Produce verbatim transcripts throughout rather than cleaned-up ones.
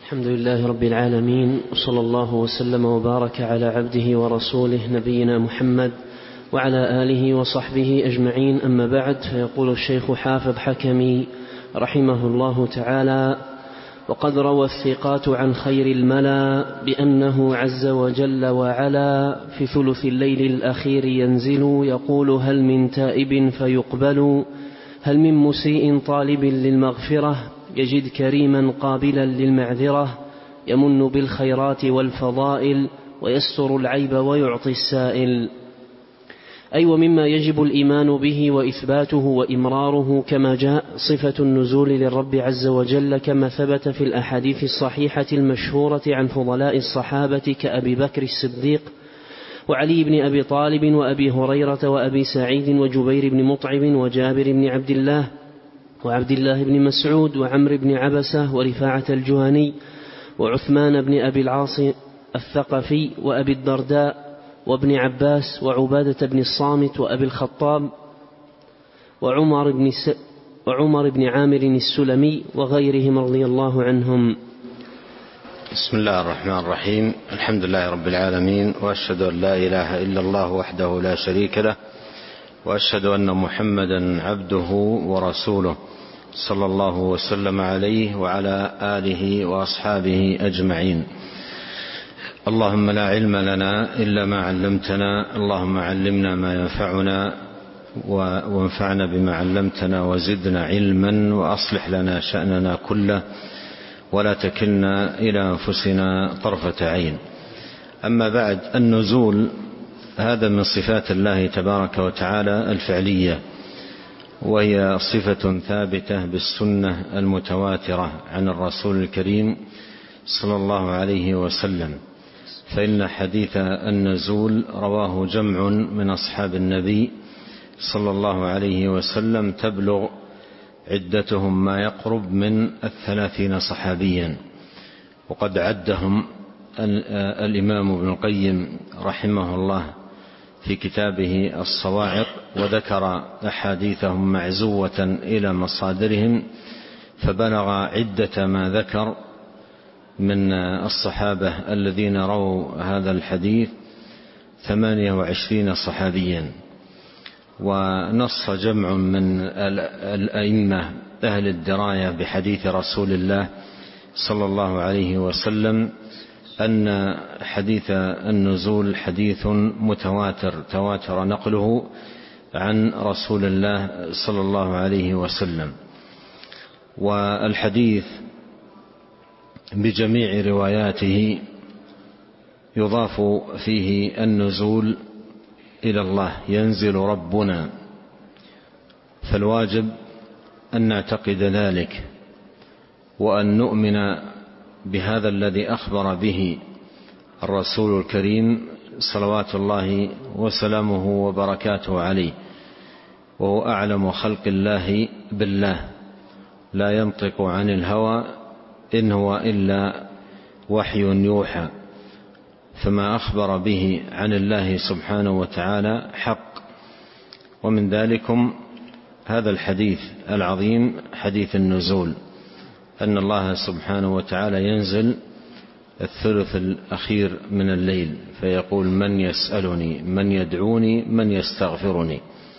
الحمد لله رب العالمين، وصلى الله وسلم وبارك على عبده ورسوله نبينا محمد وعلى آله وصحبه أجمعين. أما بعد، فيقول الشيخ حافظ حكمي رحمه الله تعالى: وقد روى الثقات عن خير الملا بأنه عز وجل وعلا في ثلث الليل الأخير ينزل، يقول: هل من تائب فيقبل، هل من مسيء طالب للمغفرة، يجد كريما قابلا للمعذرة، يمن بالخيرات والفضائل، ويستر العيب ويعطي السائل. أي أيوة، ومما يجب الإيمان به وإثباته وإمراره، كما جاء صفة النزول للرب عز وجل كما ثبت في الأحاديث الصحيحة المشهورة عن فضلاء الصحابة كأبي بكر الصديق وعلي بن أبي طالب وأبي هريرة وأبي سعيد وجبير بن مطعم وجابر بن عبد الله وعبد الله بن مسعود وعمر بن عبسة ورفاعة الجهني وعثمان بن أبي العاص الثقفي وأبي الدرداء وابن عباس وعبادة بن الصامت وأبي الخطاب وعمر بن, س... وعمر بن عامر السلمي وغيرهم رضي الله عنهم. بسم الله الرحمن الرحيم. الحمد لله رب العالمين، وأشهد أن لا إله إلا الله وحده لا شريك له، وأشهد أن محمدا عبده ورسوله صلى الله وسلم عليه وعلى آله وأصحابه أجمعين. اللهم لا علم لنا إلا ما علمتنا، اللهم علمنا ما ينفعنا وانفعنا بما علمتنا وزدنا علما، وأصلح لنا شأننا كله ولا تكلنا إلى أنفسنا طرفة عين. أما بعد، النزول هذا من صفات الله تبارك وتعالى الفعلية، وهي صفة ثابتة بالسنة المتواترة عن الرسول الكريم صلى الله عليه وسلم، فإن حديث النزول رواه جمع من أصحاب النبي صلى الله عليه وسلم تبلغ عدتهم ما يقرب من الثلاثين صحابيا، وقد عدهم الإمام ابن القيم رحمه الله في كتابه الصواعق، وذكر أحاديثهم معزوة إلى مصادرهم، فبلغ عدة ما ذكر من الصحابة الذين رووا هذا الحديث ثمانية وعشرين صحابيا. ونص جمع من الأئمة أهل الدراية بحديث رسول الله صلى الله عليه وسلم أن حديث النزول حديث متواتر تواتر نقله عن رسول الله صلى الله عليه وسلم. والحديث بجميع رواياته يضاف فيه النزول إلى الله، ينزل ربنا، فالواجب أن نعتقد ذلك، وأن نؤمن بهذا الذي أخبر به الرسول الكريم صلوات الله وسلامه وبركاته عليه، وهو أعلم خلق الله بالله، لا ينطق عن الهوى إن هو إلا وحي يوحى، فما أخبر به عن الله سبحانه وتعالى حق. ومن ذلكم هذا الحديث العظيم حديث النزول، أن الله سبحانه وتعالى ينزل الثلث الأخير من الليل فيقول: من يسألني، من يدعوني، من يستغفرني.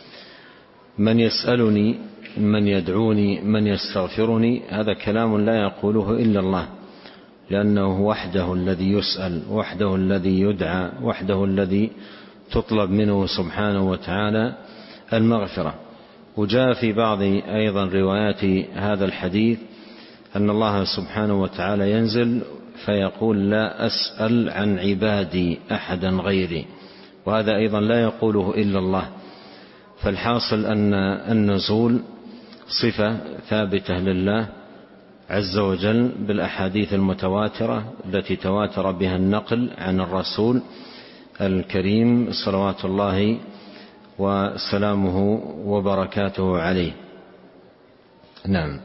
من يسألني، من يدعوني، من يستغفرني، هذا كلام لا يقوله إلا الله، لأنه وحده الذي يسأل، وحده الذي يدعى، وحده الذي تطلب منه سبحانه وتعالى المغفرة. وجاء في بعض أيضا روايات هذا الحديث أن الله سبحانه وتعالى ينزل فيقول: لا أسأل عن عبادي أحدا غيري، وهذا أيضا لا يقوله إلا الله. فالحاصل أن النزول صفة ثابتة لله عز وجل بالأحاديث المتواترة التي تواتر بها النقل عن الرسول الكريم صلوات الله وسلامه وبركاته عليه. نعم.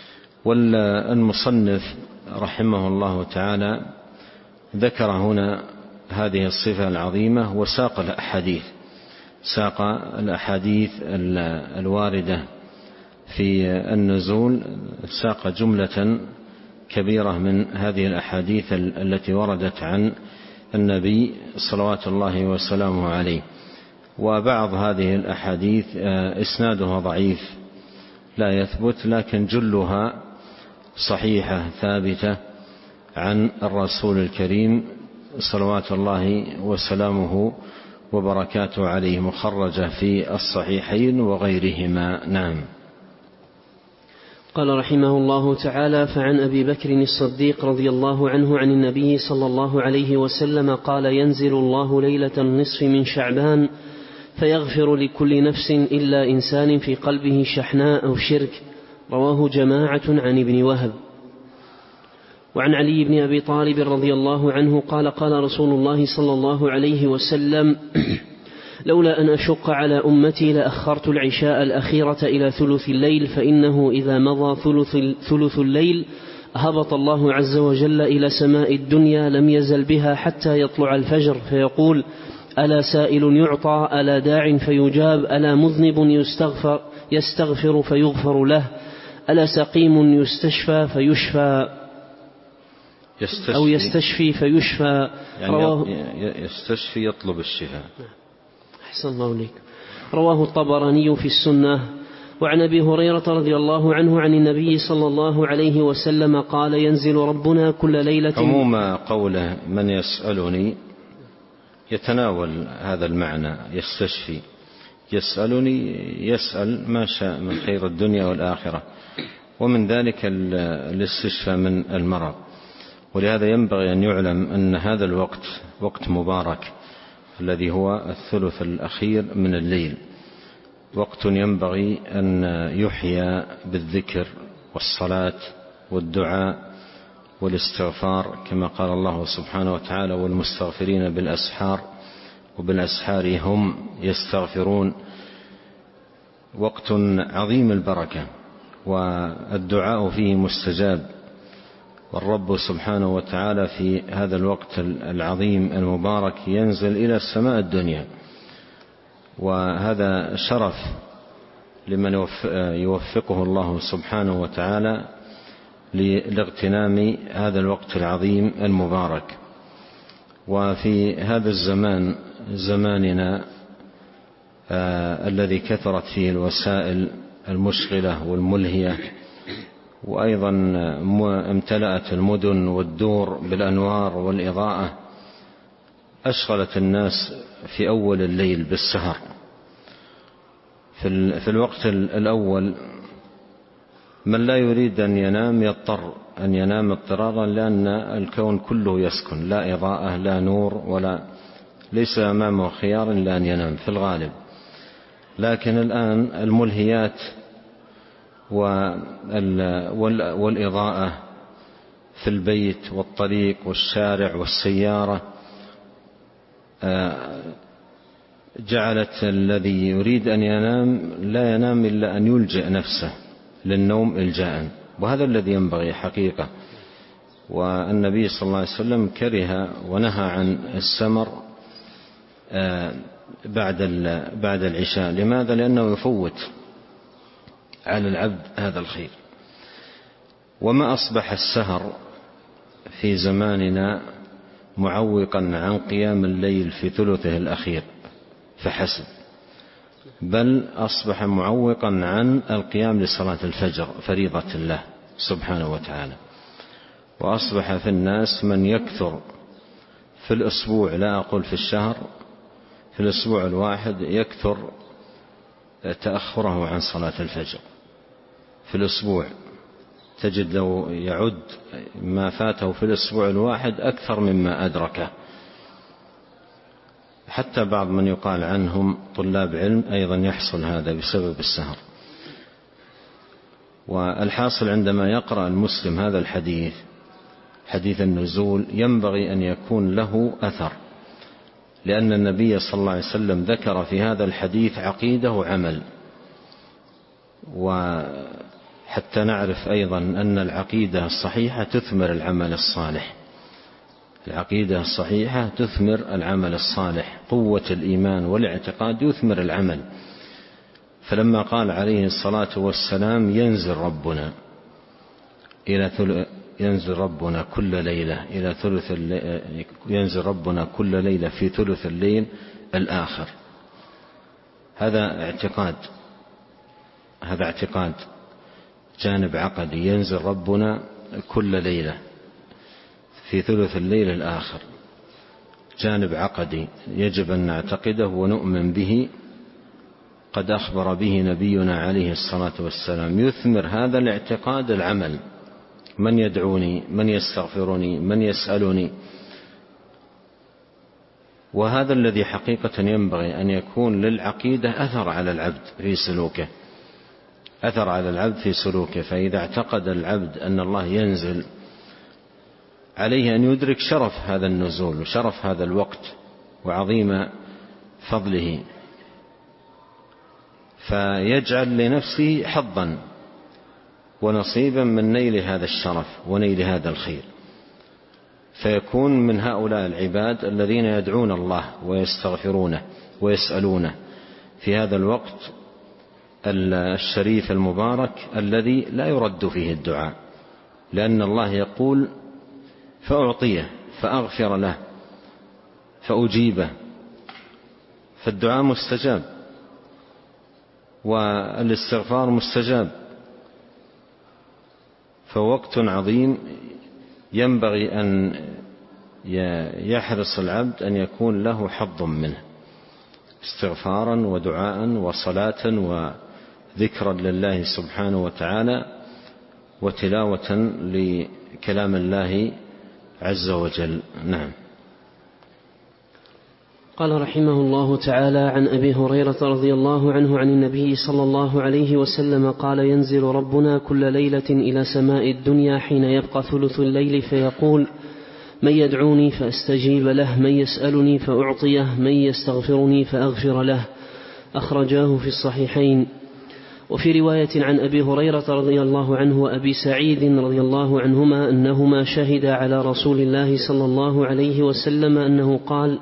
والمصنف رحمه الله تعالى ذكر هنا هذه الصفة العظيمة، وساق الأحاديث ساق الأحاديث الواردة في النزول، ساق جملة كبيرة من هذه الأحاديث التي وردت عن النبي صلوات الله وسلامه عليه. وبعض هذه الأحاديث إسنادها ضعيف لا يثبت، لكن جلها صحيحة ثابتة عن الرسول الكريم صلوات الله وسلامه وبركاته عليه، مخرجة في الصحيحين وغيرهما. نعم. قال رحمه الله تعالى: فعن أبي بكر الصديق رضي الله عنه عن النبي صلى الله عليه وسلم قال: ينزل الله ليلة النصف من شعبان فيغفر لكل نفس إلا إنسان في قلبه شحناء أو شرك. رواه جماعة عن ابن وهب. وعن علي بن أبي طالب رضي الله عنه قال: قال رسول الله صلى الله عليه وسلم: لولا أن أشق على أمتي لأخرت العشاء الأخيرة إلى ثلث الليل، فإنه إذا مضى ثلث, ثلث الليل هبط الله عز وجل إلى سماء الدنيا لم يزل بها حتى يطلع الفجر، فيقول: ألا سائل يعطى، ألا داع فيجاب، ألا مذنب يستغفر, يستغفر فيغفر له، ألا سقيم يستشفى فيشفى يستشفي أو يستشفي فيشفى. يعني رواه يستشفي يطلب الشفاء. أحسن الله لك. رواه الطبراني في السنة. وعن أبي هريرة رضي الله عنه عن النبي صلى الله عليه وسلم قال: ينزل ربنا كل ليلة. عموم قوله من يسألني يتناول هذا المعنى، يستشفي، يسألني يسأل ما شاء من خير الدنيا والآخرة، ومن ذلك الاستشفاء من المرض. ولهذا ينبغي أن يعلم أن هذا الوقت وقت مبارك الذي هو الثلث الأخير من الليل، وقت ينبغي أن يحيا بالذكر والصلاة والدعاء والاستغفار، كما قال الله سبحانه وتعالى: والمستغفرين بالأسحار وبالأسحار هم يستغفرون. وقت عظيم البركة والدعاء فيه مستجاب، والرب سبحانه وتعالى في هذا الوقت العظيم المبارك ينزل إلى السماء الدنيا، وهذا شرف لمن يوفقه الله سبحانه وتعالى لاغتنام هذا الوقت العظيم المبارك. وفي هذا الزمان زماننا آه الذي كثرت فيه الوسائل المشغلة والملهية، وأيضا امتلأت المدن والدور بالأنوار والإضاءة، أشغلت الناس في أول الليل بالسهر. في الوقت الأول من لا يريد أن ينام يضطر أن ينام اضطرارا، لأن الكون كله يسكن، لا إضاءة لا نور، ولا ليس أمامه خيار إلا أن ينام في الغالب. لكن الآن الملهيات والإضاءة في البيت والطريق والشارع والسيارة جعلت الذي يريد أن ينام لا ينام إلا أن يلجئ نفسه للنوم إلجاء، وهذا الذي ينبغي حقيقة. والنبي صلى الله عليه وسلم كره ونهى عن السمر بعد بعد العشاء. لماذا؟ لأنه يفوت على العبد هذا الخير. وما أصبح السهر في زماننا معوقا عن قيام الليل في ثلثه الأخير فحسب، بل أصبح معوقا عن القيام لصلاة الفجر فريضة الله سبحانه وتعالى. وأصبح في الناس من يكثر في الأسبوع، لا أقول في الشهر، في الأسبوع الواحد يكثر تأخره عن صلاة الفجر. في الأسبوع تجد لو يعد ما فاته في الأسبوع الواحد أكثر مما أدركه. حتى بعض من يقال عنهم طلاب علم أيضا يحصل هذا بسبب السهر. والحاصل عندما يقرأ المسلم هذا الحديث، حديث النزول، ينبغي أن يكون له أثر، لأن النبي صلى الله عليه وسلم ذكر في هذا الحديث عقيدة وعمل. وحتى نعرف أيضا أن العقيدة الصحيحة تثمر العمل الصالح، العقيدة الصحيحة تثمر العمل الصالح، قوة الإيمان والاعتقاد يثمر العمل. فلما قال عليه الصلاة والسلام ينزل ربنا إلى ينزل ربنا كل ليلة إلى ثلث الليل ينزل ربنا كل ليلة في ثلث الليل الآخر. هذا اعتقاد هذا اعتقاد جانب عقدي، ينزل ربنا كل ليلة في ثلث الليل الآخر، جانب عقدي يجب أن نعتقده ونؤمن به، قد أخبر به نبينا عليه الصلاة والسلام. يثمر هذا الاعتقاد العمل، من يدعوني، من يستغفرني، من يسألني. وهذا الذي حقيقة ينبغي أن يكون للعقيدة أثر على العبد في سلوكه أثر على العبد في سلوكه. فإذا اعتقد العبد أن الله ينزل، عليه أن يدرك شرف هذا النزول وشرف هذا الوقت وعظيم فضله، فيجعل لنفسه حظا ونصيبا من نيل هذا الشرف ونيل هذا الخير، فيكون من هؤلاء العباد الذين يدعون الله ويستغفرونه ويسألونه في هذا الوقت الشريف المبارك الذي لا يرد فيه الدعاء، لأن الله يقول فأعطيه فأغفر له فأجيبه، فالدعاء مستجاب والاستغفار مستجاب. فوقت عظيم ينبغي أن يحرص العبد أن يكون له حظ منه، استغفارا ودعاء وصلاة وذكرا لله سبحانه وتعالى وتلاوة لكلام الله عز وجل. نعم. قال رحمه الله تعالى: عن أبي هريرة رضي الله عنه عن النبي صلى الله عليه وسلم قال: ينزل ربنا كل ليلة إلى سماء الدنيا حين يبقى ثلث الليل فيقول: من يدعوني فأستجيب له، من يسألني فأعطيه، من يستغفرني فأغفر له. أخرجاه في الصحيحين. وفي رواية عن أبي هريرة رضي الله عنه وأبي سعيد رضي الله عنهما أنهما شهدا على رسول الله صلى الله عليه وسلم أنه قال: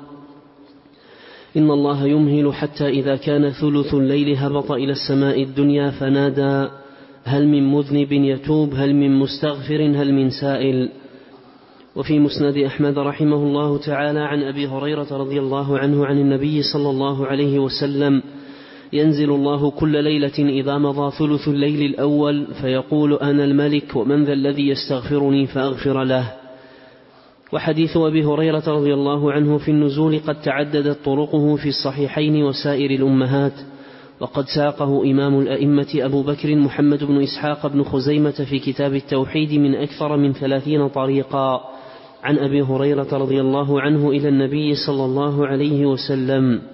إن الله يمهل حتى إذا كان ثلث الليل هبط إلى السماء الدنيا فنادى: هل من مذنب يتوب، هل من مستغفر، هل من سائل. وفي مسند أحمد رحمه الله تعالى عن أبي هريرة رضي الله عنه عن النبي صلى الله عليه وسلم: ينزل الله كل ليلة إذا مضى ثلث الليل الأول فيقول: أنا الملك، ومن ذا الذي يستغفرني فأغفر له. وحديث أبي هريرة رضي الله عنه في النزول قد تعددت طرقه في الصحيحين وسائر الأمهات، وقد ساقه إمام الأئمة أبو بكر محمد بن إسحاق بن خزيمة في كتاب التوحيد من أكثر من ثلاثين طريقا عن أبي هريرة رضي الله عنه إلى النبي صلى الله عليه وسلم.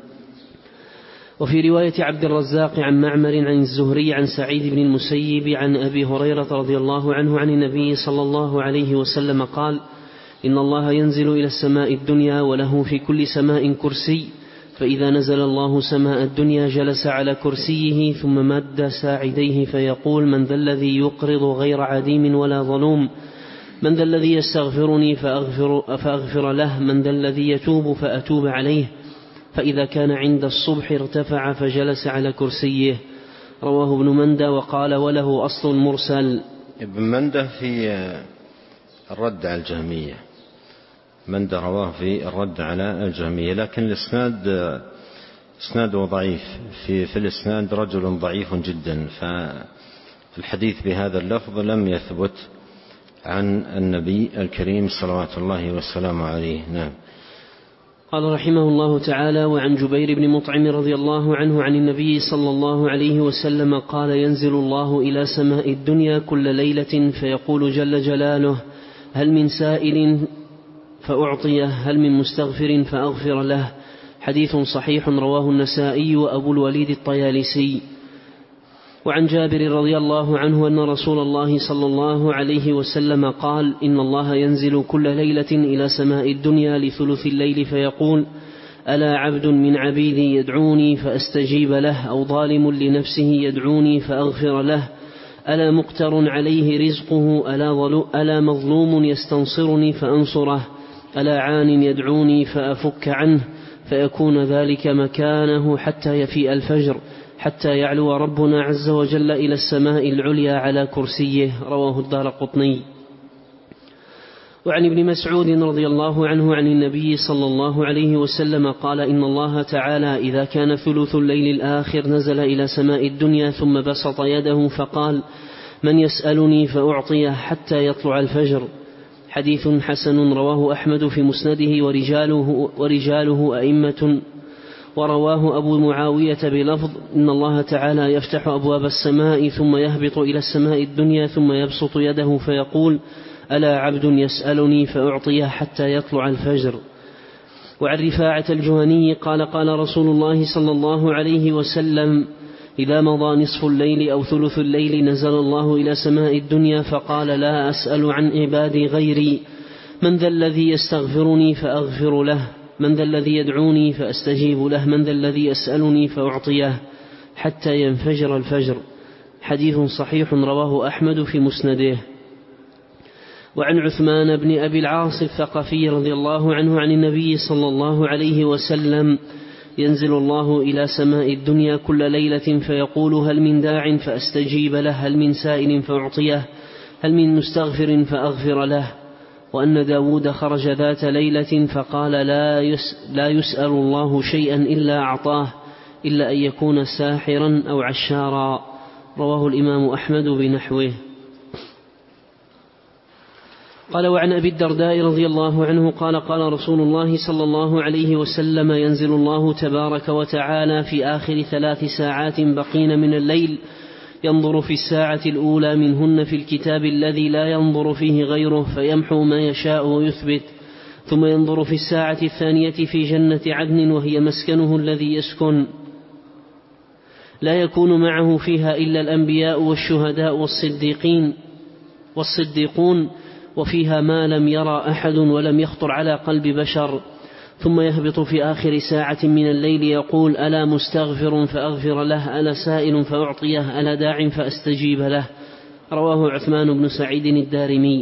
وفي رواية عبد الرزاق عن معمر عن الزهري عن سعيد بن المسيب عن أبي هريرة رضي الله عنه عن النبي صلى الله عليه وسلم قال: إن الله ينزل إلى السماء الدنيا وله في كل سماء كرسي، فإذا نزل الله سماء الدنيا جلس على كرسيه ثم مد ساعديه فيقول: من ذا الذي يقرض غير عديم ولا ظلوم، من ذا الذي يستغفرني فأغفر, فأغفر له، من ذا الذي يتوب فأتوب عليه. فإذا كان عند الصبح ارتفع فجلس على كرسيه. رواه ابن مندة وقال: وله أصل مرسل. ابن مندة في الرد على الجهمية، مندة رواه في الرد على الجهمية، لكن الإسناد إسناده ضعيف، في في الإسناد رجل ضعيف جدا، فالحديث بهذا اللفظ لم يثبت عن النبي الكريم صلوات الله والسلام عليه. نعم. قال رحمه الله تعالى: وعن جبير بن مطعم رضي الله عنه عن النبي صلى الله عليه وسلم قال: ينزل الله إلى سماء الدنيا كل ليلة فيقول جل جلاله: هل من سائل فأعطيه، هل من مستغفر فأغفر له. حديث صحيح رواه النسائي وأبو الوليد الطيالسي. وعن جابر رضي الله عنه أن رسول الله صلى الله عليه وسلم قال: إن الله ينزل كل ليلة إلى سماء الدنيا لثلث الليل فيقول: ألا عبد من عبيدي يدعوني فأستجيب له، أو ظالم لنفسه يدعوني فأغفر له، ألا مقتر عليه رزقه، ألا مظلوم يستنصرني فأنصره، ألا عان يدعوني فأفك عنه، فيكون ذلك مكانه حتى يفيء الفجر، حتى يعلو ربنا عز وجل إلى السماء العليا على كرسيه. رواه الدارقطني. وعن ابن مسعود رضي الله عنه عن النبي صلى الله عليه وسلم قال إن الله تعالى إذا كان ثلث الليل الآخر نزل إلى سماء الدنيا ثم بسط يده فقال من يسألني فأعطيه حتى يطلع الفجر. حديث حسن رواه أحمد في مسنده ورجاله, ورجاله أئمة، ورواه أبو معاوية بلفظ إن الله تعالى يفتح أبواب السماء ثم يهبط إلى السماء الدنيا ثم يبسط يده فيقول ألا عبد يسألني فأعطيه حتى يطلع الفجر. وعن رفاعة الجهني قال قال رسول الله صلى الله عليه وسلم إذا مضى نصف الليل أو ثلث الليل نزل الله إلى سماء الدنيا فقال لا أسأل عن عبادي غيري، من ذا الذي يستغفرني فأغفر له، من ذا الذي يدعوني فأستجيب له، من ذا الذي يسألني فأعطيه حتى ينفجر الفجر. حديث صحيح رواه أحمد في مسنده. وعن عثمان بن أبي العاص الثقفي رضي الله عنه عن النبي صلى الله عليه وسلم ينزل الله إلى سماء الدنيا كل ليلة فيقول هل من داع فأستجيب له، هل من سائل فأعطيه، هل من مستغفر فأغفر له. وأن داود خرج ذات ليلة فقال لا, يس لا يسأل الله شيئا إلا أعطاه إلا أن يكون ساحرا أو عشارا. رواه الإمام أحمد بنحوه. قال وعن أبي الدرداء رضي الله عنه قال قال رسول الله صلى الله عليه وسلم ينزل الله تبارك وتعالى في آخر ثلاث ساعات بقين من الليل ينظر في الساعة الأولى منهن في الكتاب الذي لا ينظر فيه غيره فيمحو ما يشاء ويثبت، ثم ينظر في الساعة الثانية في جنة عدن وهي مسكنه الذي يسكن لا يكون معه فيها إلا الأنبياء والشهداء والصديقين والصديقون وفيها ما لم يرى أحد ولم يخطر على قلب بشر. ثم يهبط في آخر ساعة من الليل يقول ألا مستغفر فأغفر له، ألا سائل فأعطيه، ألا داع فأستجيب له. رواه عثمان بن سعيد الدارمي.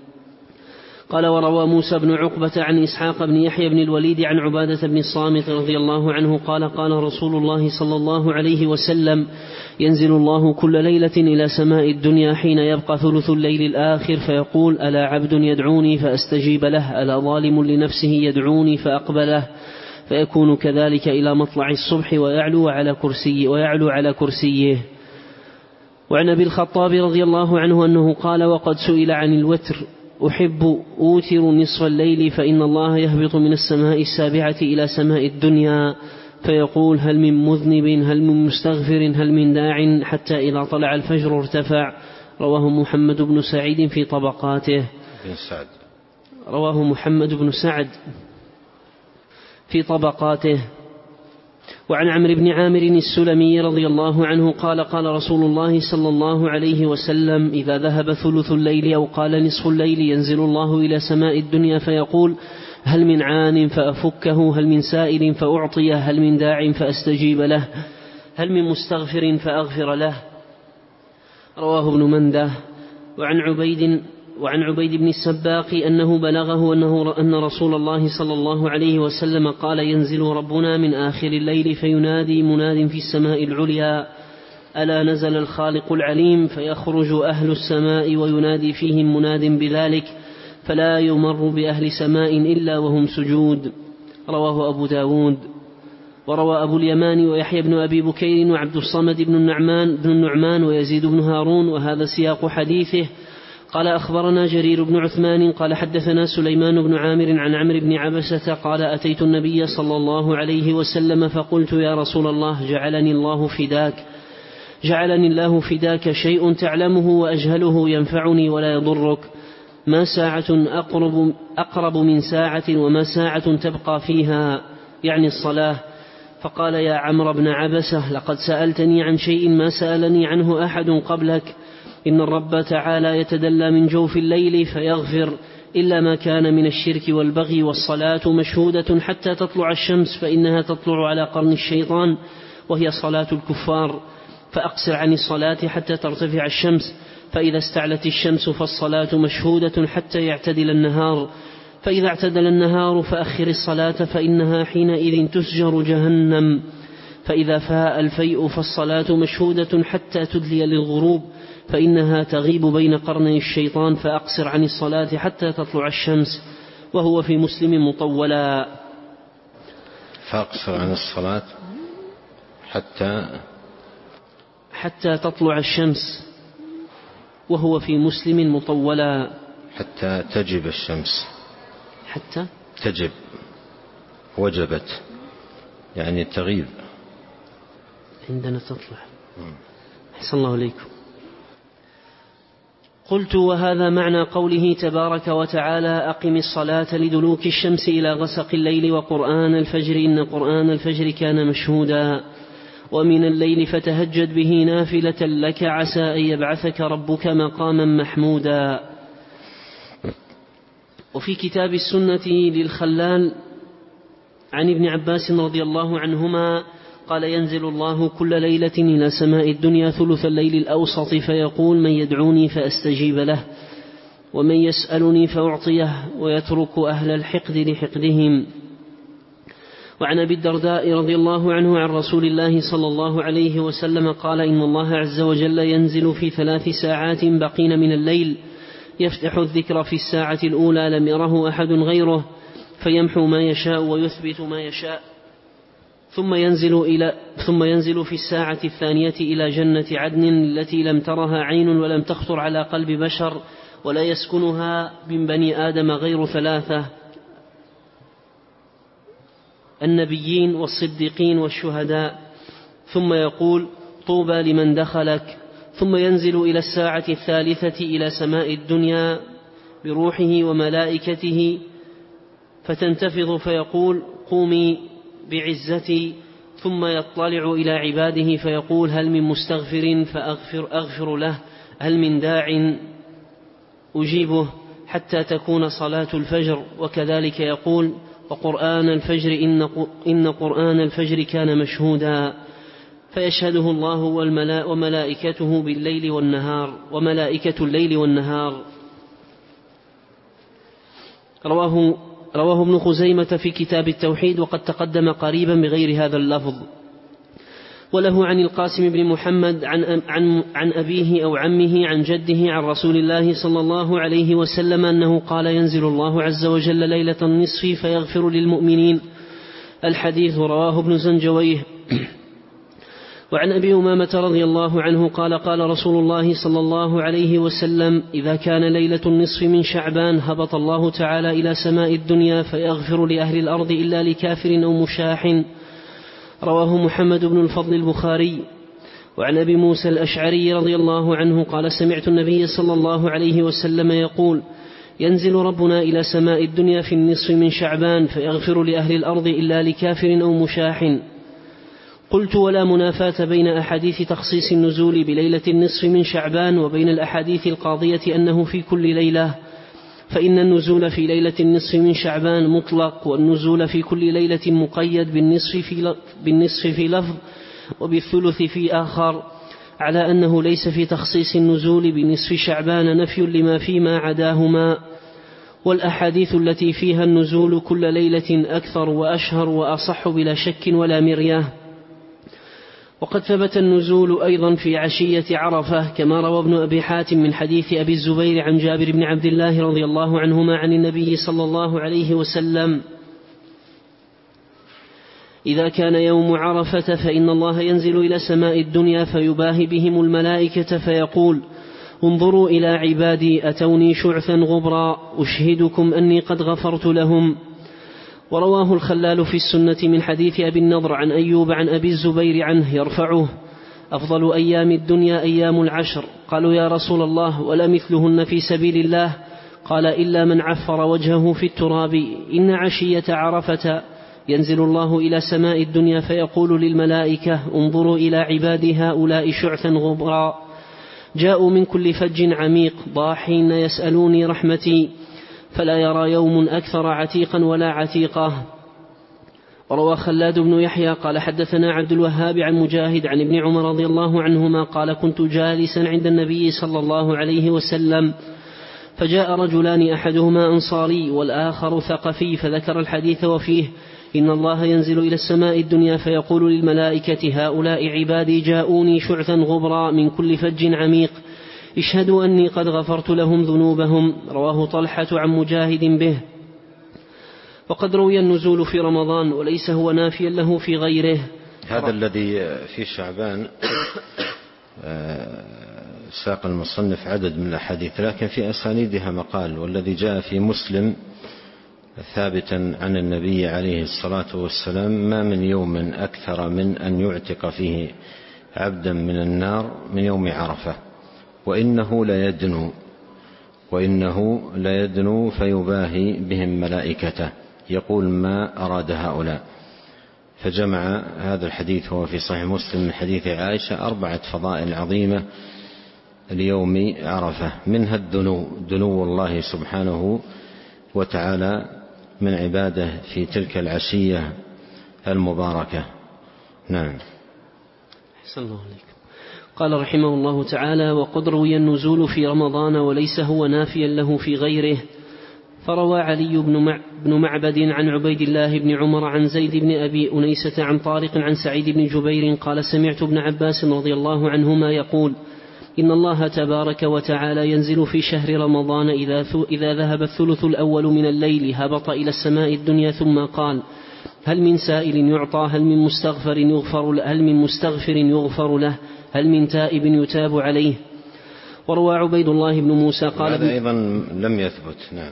قال وروى موسى بن عقبة عن إسحاق بن يحيى بن الوليد عن عبادة بن الصامت رضي الله عنه قال قال رسول الله صلى الله عليه وسلم ينزل الله كل ليلة إلى سماء الدنيا حين يبقى ثلث الليل الآخر فيقول ألا عبد يدعوني فأستجيب له، ألا ظالم لنفسه يدعوني فأقبله، فيكون كذلك إلى مطلع الصبح ويعلو على كرسيه, ويعلو على كرسيه. وعن أبي الخطاب رضي الله عنه أنه قال وقد سئل عن الوتر أحب أوتر نصف الليل فإن الله يهبط من السماء السابعة إلى سماء الدنيا فيقول هل من مذنب، هل من مستغفر، هل من داع، حتى إذا طلع الفجر ارتفع. رواه محمد بن سعيد في طبقاته. بن سعد. رواه محمد بن سعد في طبقاته. وعن عمرو بن عامر السلمي رضي الله عنه قال قال رسول الله صلى الله عليه وسلم إذا ذهب ثلث الليل أو قال نصف الليل ينزل الله إلى سماء الدنيا فيقول هل من عان فأفكه، هل من سائل فأعطيه، هل من داع فأستجيب له، هل من مستغفر فأغفر له. رواه ابن منده. وعن عبيد وعن عبيد بن السباق أنه بلغه أنه أن رسول الله صلى الله عليه وسلم قال ينزل ربنا من آخر الليل فينادي مناد في السماء العليا ألا نزل الخالق العليم، فيخرج أهل السماء وينادي فيهم مناد بذلك فلا يمر بأهل سماء إلا وهم سجود. رواه أبو داود. وروى أبو اليمان ويحيى بن أبي بكير وعبد الصمد بن النعمان, بن النعمان ويزيد بن هارون، وهذا سياق حديثه. قال أخبرنا جرير بن عثمان قال حدثنا سليمان بن عامر عن عمرو بن عبسة قال أتيت النبي صلى الله عليه وسلم فقلت يا رسول الله جعلني الله فداك جعلني الله فداك شيء تعلمه وأجهله ينفعني ولا يضرك، ما ساعة أقرب, أقرب من ساعة وما ساعة تبقى فيها، يعني الصلاة. فقال يا عمرو بن عبسة لقد سألتني عن شيء ما سألني عنه أحد قبلك، إن الرب تعالى يتدلى من جوف الليل فيغفر إلا ما كان من الشرك والبغي، والصلاة مشهودة حتى تطلع الشمس فإنها تطلع على قرن الشيطان وهي صلاة الكفار، فأقصر عن الصلاة حتى ترتفع الشمس، فإذا استعلت الشمس فالصلاة مشهودة حتى يعتدل النهار، فإذا اعتدل النهار فأخر الصلاة فإنها حينئذ تسجر جهنم، فإذا فاء الفيء فالصلاة مشهودة حتى تدلي للغروب، فإنها تغيب بين قرني الشيطان فأقصر عن الصلاة حتى تطلع الشمس، وهو في مسلم مطولا. فأقصر عن الصلاة حتى حتى تطلع الشمس، وهو في مسلم مطولا. حتى تجب الشمس، حتى تجب، وجبت يعني تغيب. عندنا تطلع. أحسن الله إليكم. قلت: وهذا معنى قوله تبارك وتعالى: أقم الصلاة لدلوك الشمس إلى غسق الليل وقرآن الفجر إن قرآن الفجر كان مشهودا، ومن الليل فتهجد به نافلة لك عسى أن يبعثك ربك مقاما محمودا. وفي كتاب السنة للخلال عن ابن عباس رضي الله عنهما قال: ينزل الله كل ليلة إلى سماء الدنيا ثلث الليل الأوسط فيقول: من يدعوني فأستجيب له، ومن يسألني فأعطيه، ويترك أهل الحقد لحقدهم. وعن أبي الدرداء رضي الله عنه عن رسول الله صلى الله عليه وسلم قال: إن الله عز وجل ينزل في ثلاث ساعات بقين من الليل يفتح الذكر في الساعة الأولى لم يره أحد غيره فيمحو ما يشاء ويثبت ما يشاء، ثم ينزل, إلى ثم ينزل في الساعة الثانية إلى جنة عدن التي لم ترها عين ولم تخطر على قلب بشر، ولا يسكنها من بني آدم غير ثلاثة: النبيين والصديقين والشهداء. ثم يقول: طوبى لمن دخلك. ثم ينزل إلى الساعة الثالثة إلى سماء الدنيا بروحه وملائكته فتنتفض فيقول: قومي بعزتي. ثم يطلع إلى عباده فيقول: هل من مستغفر فأغفر أغفر له، هل من داع أجيبه، حتى تكون صلاة الفجر. وكذلك يقول: وقرآن الفجر إن قرآن الفجر كان مشهودا. فيشهده الله وملائكته بالليل والنهار وملائكة الليل والنهار. رواه رواه ابن خزيمة في كتاب التوحيد، وقد تقدم قريبا بغير هذا اللفظ. وله عن القاسم بن محمد عن, عن, عن أبيه أو عمه عن جده عن رسول الله صلى الله عليه وسلم أنه قال: ينزل الله عز وجل ليلة النصف فيغفر للمؤمنين. الحديث رواه ابن زنجويه. وعن أبي أمامة رضي الله عنه قال: قال رسول الله صلى الله عليه وسلم: إذا كان ليلة النصف من شعبان هبط الله تعالى إلى سماء الدنيا فيغفر لأهل الأرض إلا لكافر أو مشاح. رواه محمد بن الفضل البخاري. وعن أبي موسى الأشعري رضي الله عنه قال: سمعت النبي صلى الله عليه وسلم يقول: ينزل ربنا إلى سماء الدنيا في النصف من شعبان فيغفر لأهل الأرض إلا لكافر أو مشاح. قلت: ولا منافاة بين أحاديث تخصيص النزول بليلة النصف من شعبان وبين الأحاديث القاضية أنه في كل ليلة، فإن النزول في ليلة النصف من شعبان مطلق، والنزول في كل ليلة مقيد بالنصف في, بالنصف في لفظ وبالثلث في آخر، على أنه ليس في تخصيص النزول بنصف شعبان نفي لما فيما عداهما. والأحاديث التي فيها النزول كل ليلة أكثر وأشهر وأصح بلا شك ولا مرية. وقد ثبت النزول أيضا في عشية عرفة، كما روى ابن أبي حاتم من حديث أبي الزبير عن جابر بن عبد الله رضي الله عنهما عن النبي صلى الله عليه وسلم: إذا كان يوم عرفة فإن الله ينزل إلى سماء الدنيا فيباهي بهم الملائكة فيقول: انظروا إلى عبادي أتوني شعثا غبرا أشهدكم أني قد غفرت لهم. ورواه الخلال في السنة من حديث أبي النضر عن أيوب عن أبي الزبير عنه يرفعه: أفضل أيام الدنيا أيام العشر. قالوا: يا رسول الله ولا مثلهن في سبيل الله؟ قال: إلا من عفر وجهه في التراب. إن عشية عرفة ينزل الله إلى سماء الدنيا فيقول للملائكة: انظروا إلى عبادي هؤلاء شعثا غبرا جاءوا من كل فج عميق ضاحين يسألوني رحمتي، فلا يرى يوم أكثر عتيقا ولا عتيقة. وروى خلاد بن يحيى قال: حدثنا عبد الوهاب عن مجاهد عن ابن عمر رضي الله عنهما قال: كنت جالسا عند النبي صلى الله عليه وسلم فجاء رجلان أحدهما أنصاري والآخر ثقفي فذكر الحديث وفيه: إن الله ينزل إلى السماء الدنيا فيقول للملائكة: هؤلاء عبادي جاءوني شعثا غبرا من كل فج عميق اشهدوا أني قد غفرت لهم ذنوبهم. رواه طلحة عن مجاهد به. وقد روي النزول في رمضان وليس هو نافيا له في غيره. هذا الذي في شعبان ساق المصنف عدد من الأحاديث لكن في أسانيدها مقال، والذي جاء في مسلم ثابتا عن النبي عليه الصلاة والسلام: ما من يوم أكثر من أن يعتق فيه عبدا من النار من يوم عرفة، وإنه ليدنو وإنه ليدنو فيباهي بهم ملائكته يقول ما أراد هؤلاء. فجمع هذا الحديث هو في صحيح مسلم من حديث عائشة أربعة فضائل عظيمة ليوم عرفة، منها الدنو دنو الله سبحانه وتعالى من عباده في تلك العشية المباركة. نعم. أحسن الله عليكم. قال رحمه الله تعالى: وقد روي النزول في رمضان وليس هو نافيا له في غيره. فروى علي بن معبد عن عبيد الله بن عمر عن زيد بن أبي أنيسة عن طارق عن سعيد بن جبير قال: سمعت ابن عباس رضي الله عنهما يقول: إن الله تبارك وتعالى ينزل في شهر رمضان إذا, إذا ذهب الثلث الأول من الليل هبط إلى السماء الدنيا ثم قال: هل من سائل يعطى؟ هل من مستغفر يغفر له؟ هل من مستغفر يغفر له؟ هل من تائب يتاب عليه؟ وروى عبيد الله بن موسى قال: هذا أيضا لم يثبت. نعم.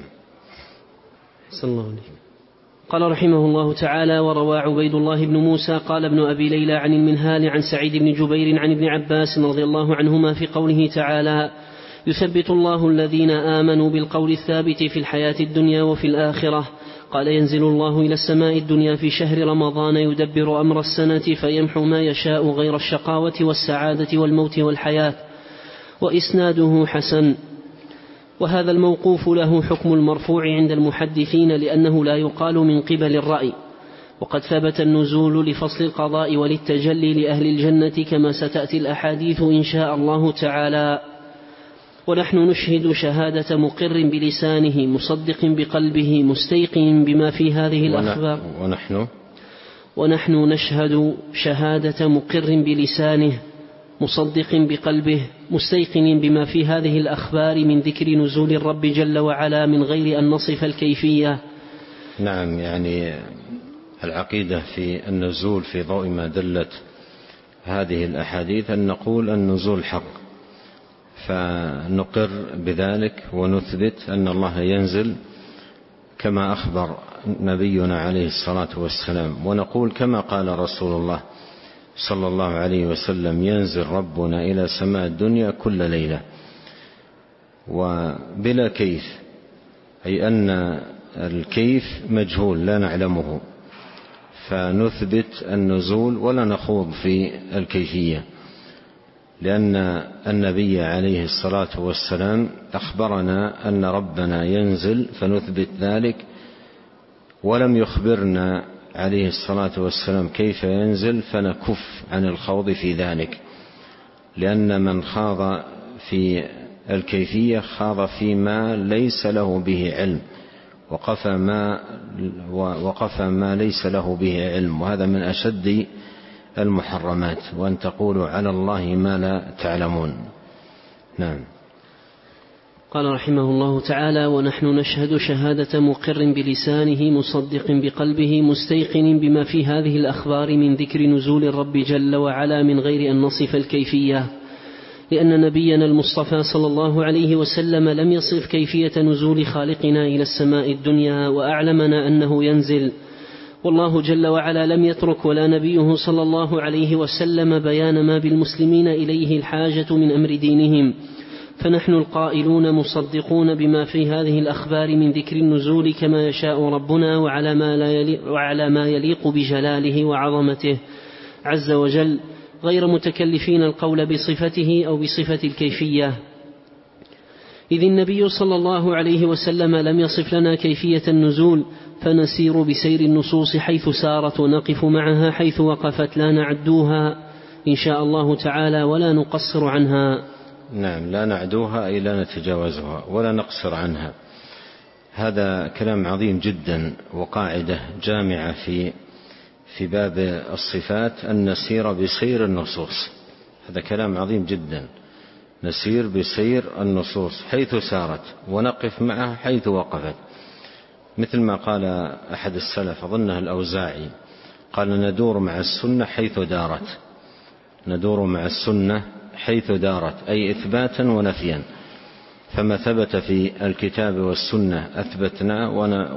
صلى الله عليه. قال رحمه الله تعالى: وروى عبيد الله بن موسى قال ابن أبي ليلى عن المنهال عن سعيد بن جبير عن ابن عباس رضي الله عنهما في قوله تعالى: يثبت الله الذين آمنوا بالقول الثابت في الحياة الدنيا وفي الآخرة. قال: ينزل الله إلى السماء الدنيا في شهر رمضان يدبر أمر السنة فيمحو ما يشاء غير الشقاوة والسعادة والموت والحياة. وإسناده حسن. وهذا الموقوف له حكم المرفوع عند المحدثين لأنه لا يقال من قبل الرأي. وقد ثبت النزول لفصل القضاء وللتجلي لأهل الجنة كما ستأتي الأحاديث إن شاء الله تعالى. ونحن نشهد شهادة مقر بلسانه مصدق بقلبه مستيقن بما في هذه الأخبار. ونحن ونحن نشهد شهادة مقر بلسانه مصدق بقلبه مستيقن بما في هذه الأخبار من ذكر نزول الرب جل وعلا من غير أن نصف الكيفية. نعم، يعني العقيدة في النزول في ضوء ما دلت هذه الأحاديث أن نقول النزول حق، فنقر بذلك ونثبت أن الله ينزل كما أخبر نبينا عليه الصلاة والسلام، ونقول كما قال رسول الله صلى الله عليه وسلم: ينزل ربنا إلى سماء الدنيا كل ليلة وبلا كيف، أي أن الكيف مجهول لا نعلمه، فنثبت النزول ولا نخوض في الكيفية، لأن النبي عليه الصلاة والسلام أخبرنا أن ربنا ينزل فنثبت ذلك، ولم يخبرنا عليه الصلاة والسلام كيف ينزل فنكف عن الخوض في ذلك، لأن من خاض في الكيفية خاض فيما ليس له به علم وقف ما, وقف ما ليس له به علم، وهذا من أشد المحرمات، وأن تقولوا على الله ما لا تعلمون. نعم. قال رحمه الله تعالى: ونحن نشهد شهادة مقر بلسانه مصدق بقلبه مستيقن بما في هذه الأخبار من ذكر نزول الرب جل وعلا من غير أن نصف الكيفية، لأن نبينا المصطفى صلى الله عليه وسلم لم يصف كيفية نزول خالقنا إلى السماء الدنيا، وأعلمنا أنه ينزل، والله جل وعلا لم يترك ولا نبيه صلى الله عليه وسلم بيان ما بالمسلمين إليه الحاجة من أمر دينهم، فنحن القائلون مصدقون بما في هذه الأخبار من ذكر النزول كما يشاء ربنا وعلى ما, لا يليق وعلى ما يليق بجلاله وعظمته عز وجل، غير متكلفين القول بصفته أو بصفة الكيفية، إذ النبي صلى الله عليه وسلم لم يصف لنا كيفية النزول، فنسير بسير النصوص حيث سارت ونقف معها حيث وقفت، لا نعدوها إن شاء الله تعالى ولا نقصر عنها. نعم، لا نعدوها أي لا نتجاوزها ولا نقصر عنها. هذا كلام عظيم جدا وقاعدة جامعة في في باب الصفات أن نسير بسير النصوص، هذا كلام عظيم جدا، نسير بسير النصوص حيث سارت ونقف معها حيث وقفت، مثل ما قال أحد السلف أظنه الأوزاعي قال: ندور مع السنة حيث دارت، ندور مع السنة حيث دارت، أي إثباتا ونفيا، فما ثبت في الكتاب والسنة أثبتنا،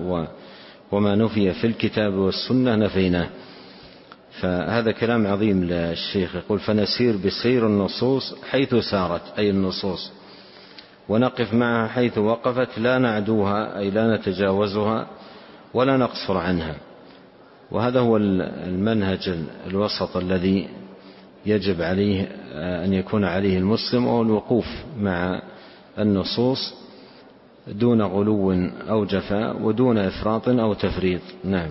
وما نفي في الكتاب والسنة نفيناه. فهذا كلام عظيم للشيخ، يقول: فنسير بسير النصوص حيث سارت، أي النصوص، ونقف معها حيث وقفت، لا نعدوها أي لا نتجاوزها ولا نقصر عنها. وهذا هو المنهج الوسط الذي يجب عليه أن يكون عليه المسلم، وهو الوقوف مع النصوص دون غلو أو جفاء ودون إفراط أو تفريط. نعم.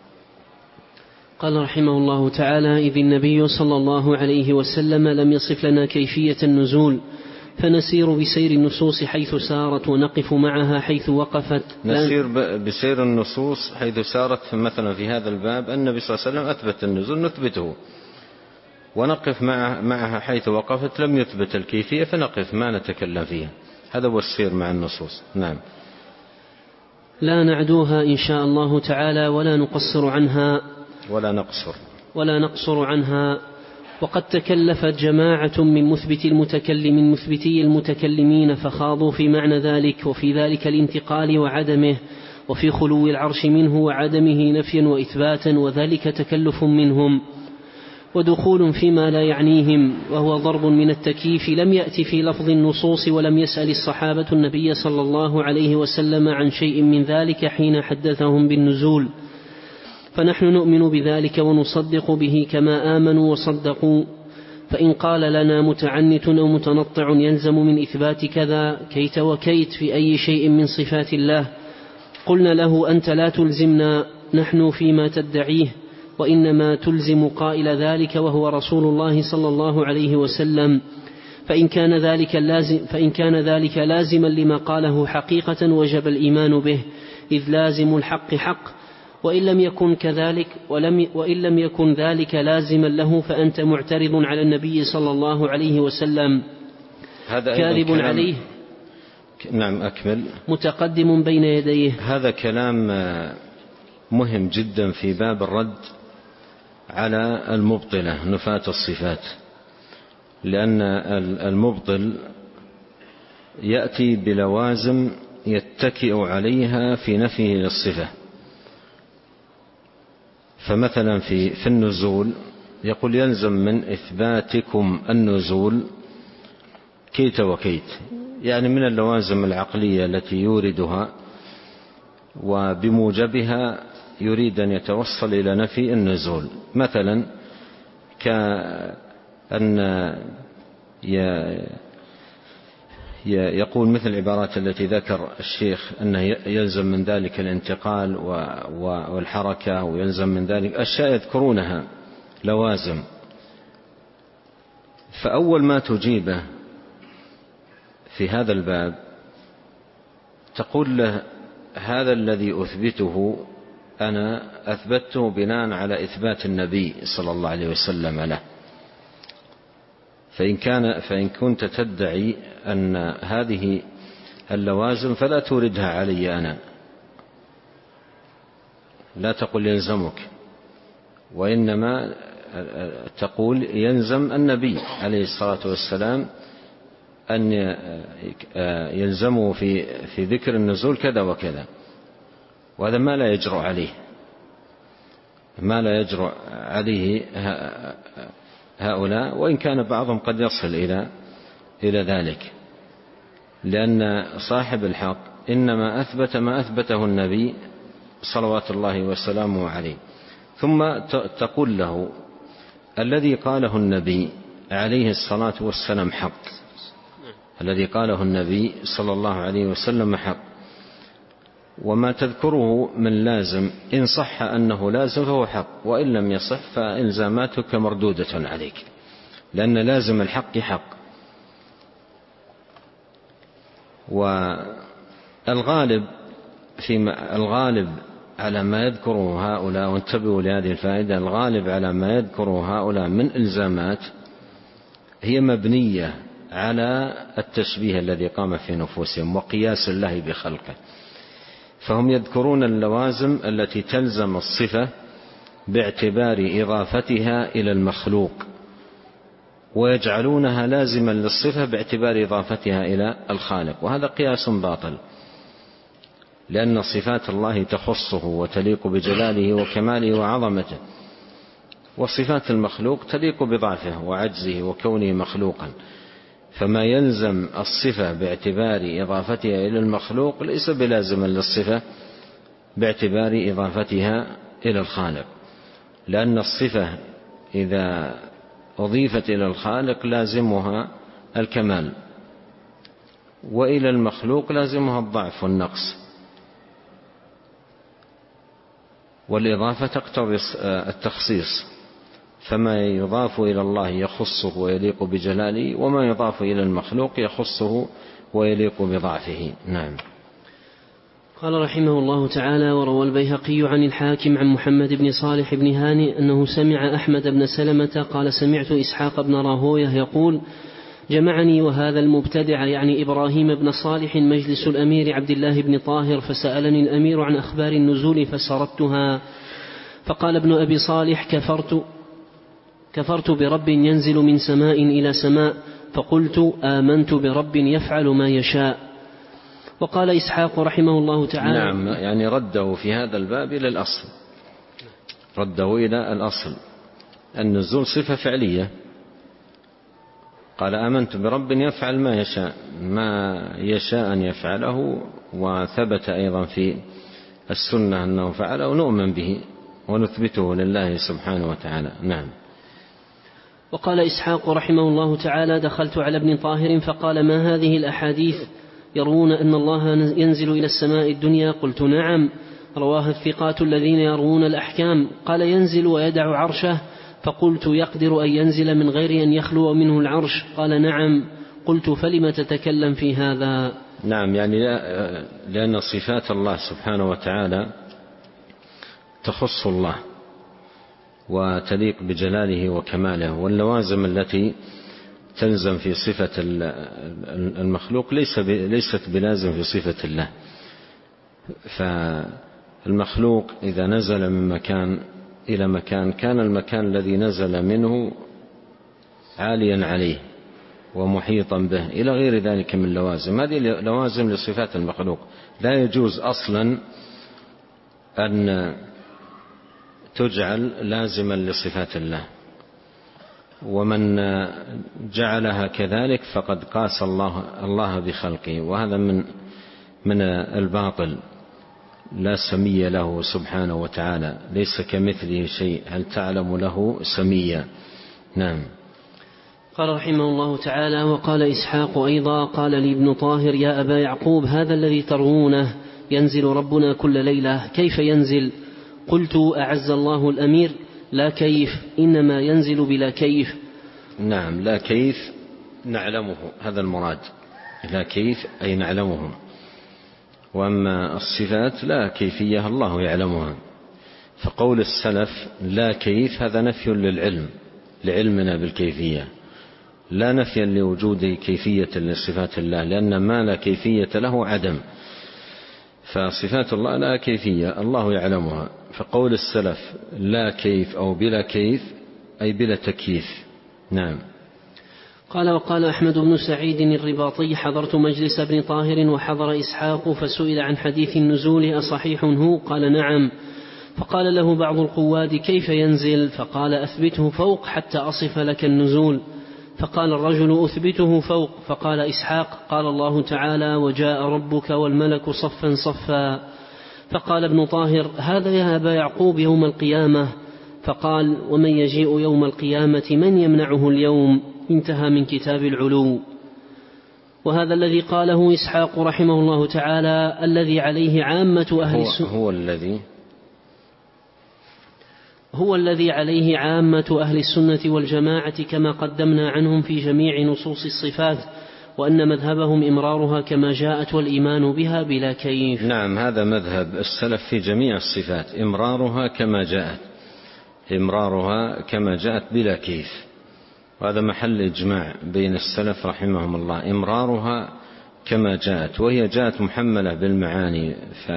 قال رحمه الله تعالى: إذ النبي صلى الله عليه وسلم لم يصف لنا كيفية النزول، فنسير بسير النصوص حيث سارت ونقف معها حيث وقفت. نسير بسير النصوص حيث سارت، مثلا في هذا الباب النبي صلى الله عليه وسلم أثبت النزول نثبته، ونقف معها حيث وقفت، لم يثبت الكيفية فنقف ما نتكلم فيها. هذا هو السير مع النصوص. نعم. لا نعدوها إن شاء الله تعالى ولا نقصر عنها ولا نقصر ولا نقصر عنها. وقد تكلفت جماعة من مثبت المتكلم من مثبتي المتكلمين فخاضوا في معنى ذلك، وفي ذلك الانتقال وعدمه، وفي خلو العرش منه وعدمه نفيا وإثباتا، وذلك تكلف منهم ودخول فيما لا يعنيهم، وهو ضرب من التكييف لم يأت في لفظ النصوص، ولم يسأل الصحابة النبي صلى الله عليه وسلم عن شيء من ذلك حين حدثهم بالنزول، فنحن نؤمن بذلك ونصدق به كما آمنوا وصدقوا. فإن قال لنا متعنت أو متنطع يلزم من إثبات كذا كيت وكيت في أي شيء من صفات الله، قلنا له: أنت لا تلزمنا نحن فيما تدعيه، وإنما تلزم قائل ذلك وهو رسول الله صلى الله عليه وسلم. فإن كان ذلك لازم فإن كان ذلك لازما لما قاله حقيقة وجب الإيمان به، إذ لازم الحق حق، وإن لم يكن كذلك ولم وإن لم يكن ذلك لازما له فأنت معترض على النبي صلى الله عليه وسلم، هذا كاذب عليه. نعم، أكمل. متقدم بين يديه. هذا كلام مهم جدا في باب الرد على المبطلة نفاة الصفات، لأن المبطل يأتي بلوازم يتكئ عليها في نفيه للصفة. فمثلا في في النزول يقول: يلزم من إثباتكم النزول كيت وكيت، يعني من اللوازم العقلية التي يوردها وبموجبها يريد أن يتوصل إلى نفي النزول. مثلا كأن يقول مثل العبارات التي ذكر الشيخ أنه يلزم من ذلك الانتقال والحركة، ويلزم من ذلك أشياء يذكرونها لوازم. فأول ما تجيبه في هذا الباب تقول له: هذا الذي أثبته أنا أثبته بناء على إثبات النبي صلى الله عليه وسلم له. فإن كان فإن كنت تدعي أن هذه اللوازم فلا توردها علي أنا، لا تقول يلزمك، وإنما تقول يلزم النبي عليه الصلاة والسلام أن يلزمه في في ذكر النزول كذا وكذا، وهذا ما لا يجرؤ عليه ما لا يجرؤ عليه هؤلاء، وإن كان بعضهم قد يصل إلى إلى ذلك، لأن صاحب الحق إنما أثبت ما أثبته النبي صلوات الله وسلامه عليه. ثم تقول له: الذي قاله النبي عليه الصلاة والسلام حق، الذي قاله النبي صلى الله عليه وسلم حق، وما تذكره من لازم إن صح أنه لازم فهو حق، وإن لم يصح فإلزاماتك مردودة عليك، لأن لازم الحق حق. والغالب في الغالب على ما يذكره هؤلاء، وانتبهوا لهذه الفائدة، الغالب على ما يذكره هؤلاء من إلزامات هي مبنية على التشبيه الذي قام في نفوسهم وقياس الله بخلقه. فهم يذكرون اللوازم التي تلزم الصفة باعتبار إضافتها إلى المخلوق، ويجعلونها لازما للصفة باعتبار إضافتها إلى الخالق، وهذا قياس باطل، لأن صفات الله تخصه وتليق بجلاله وكماله وعظمته، وصفات المخلوق تليق بضعفه وعجزه وكونه مخلوقا. فما يلزم الصفة باعتبار إضافتها إلى المخلوق ليس بلازما للصفة باعتبار إضافتها إلى الخالق، لأن الصفة إذا أضيفت إلى الخالق لازمها الكمال، وإلى المخلوق لازمها الضعف والنقص، والإضافة تقتضي التخصيص، فما يضاف إلى الله يخصه ويليق بجلاله، وما يضاف إلى المخلوق يخصه ويليق بضعفه. نعم. قال رحمه الله تعالى: وروى البيهقي عن الحاكم عن محمد بن صالح بن هانئ أنه سمع أحمد بن سلمة قال: سمعت إسحاق بن راهويه يقول: جمعني وهذا المبتدع يعني إبراهيم بن صالح مجلس الأمير عبد الله بن طاهر، فسألني الأمير عن أخبار النزول فسردتها، فقال ابن أبي صالح: كفرت كفرت برب ينزل من سماء إلى سماء، فقلت: آمنت برب يفعل ما يشاء. وقال إسحاق رحمه الله تعالى: نعم، يعني رده في هذا الباب إلى الأصل، رده إلى الأصل. النزول صفة فعلية، قال: آمنت برب يفعل ما يشاء، ما يشاء أن يفعله، وثبت أيضا في السنة أنه فعله ونؤمن به ونثبته لله سبحانه وتعالى. نعم. وقال إسحاق رحمه الله تعالى: دخلت على ابن طاهر فقال: ما هذه الأحاديث يروون أن الله ينزل إلى السماء الدنيا؟ قلت: نعم، رواها الثقات الذين يروون الأحكام. قال: ينزل ويدع عرشه. فقلت: يقدر أن ينزل من غير أن يخلو منه العرش؟ قال: نعم. قلت: فلم تتكلم في هذا؟ نعم، يعني لأن صفات الله سبحانه وتعالى تخص الله وتليق بجلاله وكماله، واللوازم التي تلزم في صفة المخلوق ليست بلازم في صفة الله. فالمخلوق إذا نزل من مكان إلى مكان كان المكان الذي نزل منه عاليا عليه ومحيطا به إلى غير ذلك من لوازم. هذه لوازم لصفات المخلوق، لا يجوز أصلا أن تجعل لازما لصفات الله، ومن جعلها كذلك فقد قاس الله الله بخلقه، وهذا من من الباطل، لا سمي له سبحانه وتعالى، ليس كمثله شيء، هل تعلم له سميا؟ نعم. قال رحمه الله تعالى: وقال إسحاق أيضا: قال لي ابن طاهر: يا أبا يعقوب، هذا الذي تروونه ينزل ربنا كل ليلة، كيف ينزل؟ قلت: أعز الله الأمير: لا كيف، إنما ينزل بلا كيف. نعم، لا كيف نعلمه، هذا المراد، لا كيف أي نعلمه، وأما الصفات لا كيفية الله يعلمها. فقول السلف لا كيف هذا نفي للعلم، لعلمنا بالكيفية، لا نفيا لوجود كيفية لصفات الله، لأن ما لا كيفية له عدم، فصفات الله لا كيفية الله يعلمها. فقول السلف لا كيف أو بلا كيف أي بلا تكييف. نعم. قال: وقال أحمد بن سعيد الرباطي: حضرت مجلس ابن طاهر وحضر إسحاق، فسئل عن حديث النزول أصحيح هو؟ قال: نعم. فقال له بعض القواد: كيف ينزل؟ فقال: أثبته فوق حتى أصف لك النزول. فقال الرجل: أثبته فوق. فقال إسحاق: قال الله تعالى: وجاء ربك والملك صفا صفا. فقال ابن طاهر: هذا يا أبا يعقوب يوم القيامة. فقال: ومن يجيء يوم القيامة من يمنعه اليوم؟ انتهى من كتاب العلو. وهذا الذي قاله إسحاق رحمه الله تعالى الذي عليه عامة أهل السنة هو, هو الذي هو الذي عليه عامة أهل السنة والجماعة كما قدمنا عنهم في جميع نصوص الصفات، وأن مذهبهم إمرارها كما جاءت والإيمان بها بلا كيف. نعم، هذا مذهب السلف في جميع الصفات، إمرارها كما جاءت، إمرارها كما جاءت بلا كيف، وهذا محل إجماع بين السلف رحمهم الله، إمرارها كما جاءت، وهي جاءت محملة بالمعاني،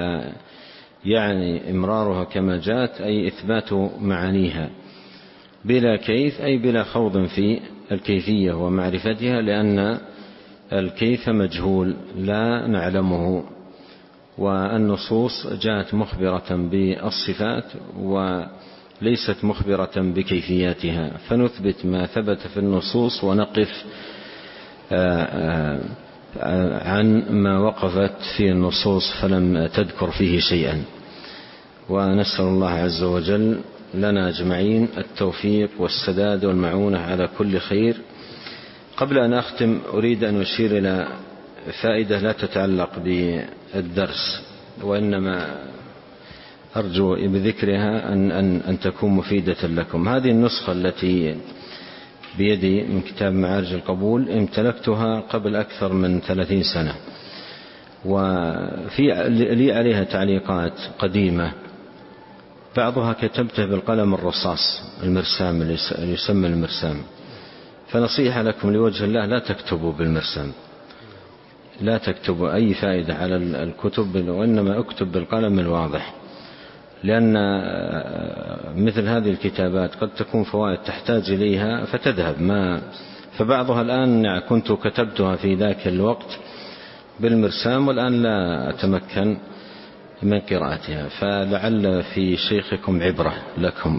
فيعني إمرارها كما جاءت أي إثبات معانيها بلا كيف، أي بلا خوض في الكيفية ومعرفتها، لأن الكيف مجهول لا نعلمه، والنصوص جاءت مخبرة بالصفات وليست مخبرة بكيفياتها، فنثبت ما ثبت في النصوص ونقف عن ما وقفت في النصوص فلم تذكر فيه شيئا. ونسأل الله عز وجل لنا أجمعين التوفيق والسداد والمعونة على كل خير. قبل أن أختم أريد أن أشير إلى فائدة لا تتعلق بالدرس، وإنما أرجو بذكرها أن, أن, أن تكون مفيدة لكم. هذه النسخة التي بيدي من كتاب معارج القبول امتلكتها قبل أكثر من ثلاثين سنة، وفي لي عليها تعليقات قديمة، بعضها كتبته بالقلم الرصاص المرسام اللي يسمى المرسام، فنصيحة لكم لوجه الله لا تكتبوا بالمرسام، لا تكتبوا أي فائدة على الكتب، وإنما اكتب بالقلم الواضح، لأن مثل هذه الكتابات قد تكون فوائد تحتاج إليها فتذهب، ما فبعضها الآن كنت كتبتها في ذاك الوقت بالمرسام والآن لا أتمكن من قراءتها، فلعل في شيخكم عبرة لكم.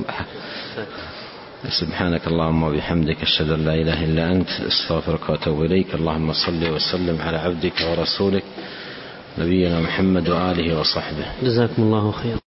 سبحانك اللهم وبحمدك، أشهد أن لا إله إلا أنت، استغفرك وأتوب إليك. اللهم صل وسلم على عبدك ورسولك نبينا محمد وآله وصحبه. جزاكم الله خير.